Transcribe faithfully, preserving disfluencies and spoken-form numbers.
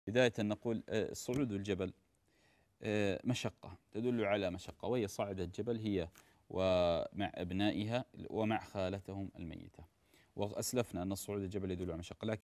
بداية نقول آه، صعود الجبل آه، مشقة تدل على مشقة، وهي صاعدة الجبل هي ومع أبنائها ومع خالتهم الميتة. وأسلفنا أن صعود الجبل يدل على مشقة، لكن